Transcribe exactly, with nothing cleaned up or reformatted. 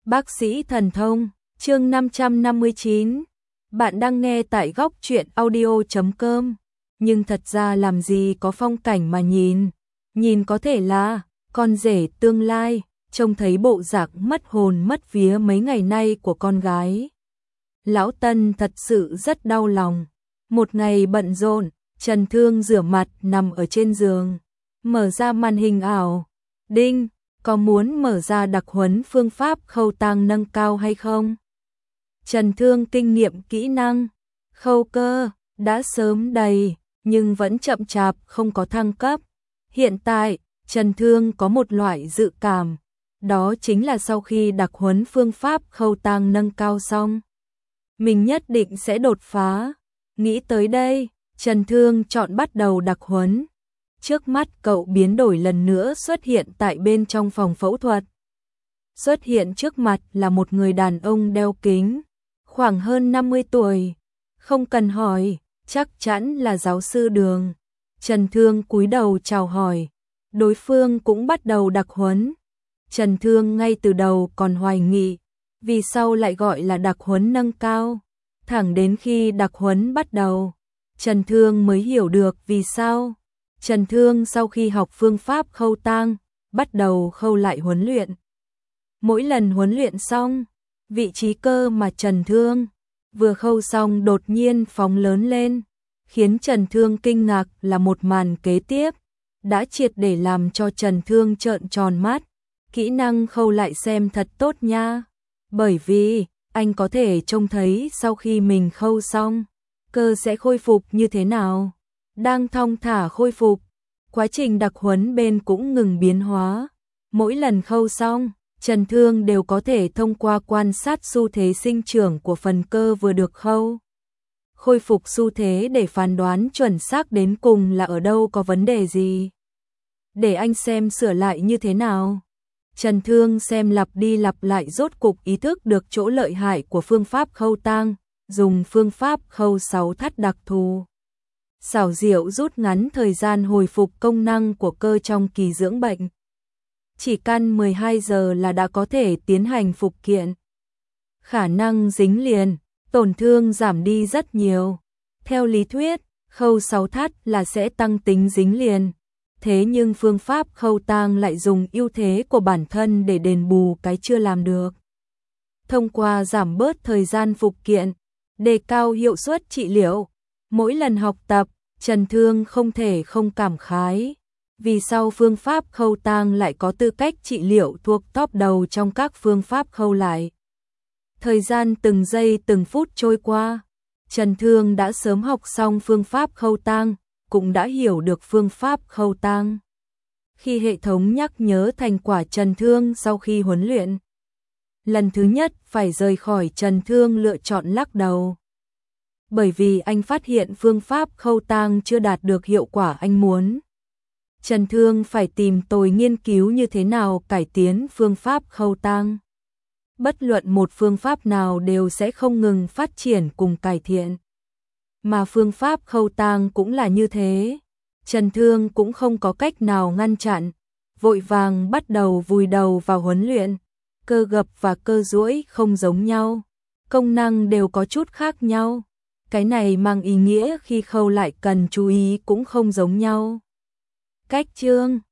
Bác sĩ thần thông, chương năm trăm năm mươi chín. Bạn đang nghe tại góc truyện audio chấm com. Nhưng thật ra làm gì có phong cảnh mà nhìn. Nhìn có thể là con rể tương lai, trông thấy bộ dạng mất hồn mất vía mấy ngày nay của con gái. Lão Tân thật sự rất đau lòng. Một ngày bận rộn, Trần Thương rửa mặt nằm ở trên giường, mở ra màn hình ảo. Đinh, có muốn mở ra đặc huấn phương pháp khâu tang nâng cao hay không? Trần Thương kinh nghiệm kỹ năng khâu cơ đã sớm đầy, nhưng vẫn chậm chạp không có thăng cấp. Hiện tại, Trần Thương có một loại dự cảm, đó chính là sau khi đặc huấn phương pháp khâu tang nâng cao xong, mình nhất định sẽ đột phá. Nghĩ tới đây, Trần Thương chọn bắt đầu đặc huấn. Trước mắt cậu biến đổi lần nữa xuất hiện tại bên trong phòng phẫu thuật. Xuất hiện trước mặt là một người đàn ông đeo kính, khoảng hơn năm mươi tuổi. Không cần hỏi, chắc chắn là giáo sư Đường. Trần Thương cúi đầu chào hỏi. Đối phương cũng bắt đầu đặc huấn. Trần Thương ngay từ đầu còn hoài nghi, vì sao lại gọi là đặc huấn nâng cao. Thẳng đến khi đặc huấn bắt đầu, Trần Thương mới hiểu được vì sao. Trần Thương sau khi học phương pháp khâu tang, bắt đầu khâu lại huấn luyện. Mỗi lần huấn luyện xong, vị trí cơ mà Trần Thương vừa khâu xong đột nhiên phóng lớn lên, khiến Trần Thương kinh ngạc là một màn kế tiếp, đã triệt để làm cho Trần Thương trợn tròn mắt. Kỹ năng khâu lại xem thật tốt nha, bởi vì anh có thể trông thấy sau khi mình khâu xong, cơ sẽ khôi phục như thế nào. Đang thong thả khôi phục, quá trình đặc huấn bên cũng ngừng biến hóa. Mỗi lần khâu xong, Trần Thương đều có thể thông qua quan sát xu thế sinh trưởng của phần cơ vừa được khâu, khôi phục xu thế để phán đoán chuẩn xác đến cùng là ở đâu có vấn đề gì. Để anh xem sửa lại như thế nào. Trần Thương xem lặp đi lặp lại rốt cục ý thức được chỗ lợi hại của phương pháp khâu tang, dùng phương pháp khâu sáu thắt đặc thù. Xảo diệu rút ngắn thời gian hồi phục công năng của cơ trong kỳ dưỡng bệnh. Chỉ căn mười hai giờ là đã có thể tiến hành phục kiện. Khả năng dính liền, tổn thương giảm đi rất nhiều. Theo lý thuyết, khâu sáu thắt là sẽ tăng tính dính liền. Thế nhưng phương pháp khâu tang lại dùng ưu thế của bản thân để đền bù cái chưa làm được. Thông qua giảm bớt thời gian phục kiện, đề cao hiệu suất trị liệu. Mỗi lần học tập, Trần Thương không thể không cảm khái. Vì sao phương pháp khâu tang lại có tư cách trị liệu thuộc top đầu trong các phương pháp khâu lại. Thời gian từng giây từng phút trôi qua, Trần Thương đã sớm học xong phương pháp khâu tang, cũng đã hiểu được phương pháp khâu tang. Khi hệ thống nhắc nhớ thành quả Trần Thương sau khi huấn luyện, lần thứ nhất phải rời khỏi, Trần Thương lựa chọn lắc đầu. Bởi vì anh phát hiện phương pháp khâu tang chưa đạt được hiệu quả anh muốn. Trần Thương phải tìm tòi nghiên cứu như thế nào cải tiến phương pháp khâu tang. Bất luận một phương pháp nào đều sẽ không ngừng phát triển cùng cải thiện. Mà phương pháp khâu tang cũng là như thế. Trần Thương cũng không có cách nào ngăn chặn, vội vàng bắt đầu vùi đầu vào huấn luyện. Cơ gập và cơ duỗi không giống nhau, công năng đều có chút khác nhau. Cái này mang ý nghĩa khi khâu lại cần chú ý cũng không giống nhau. Cách chương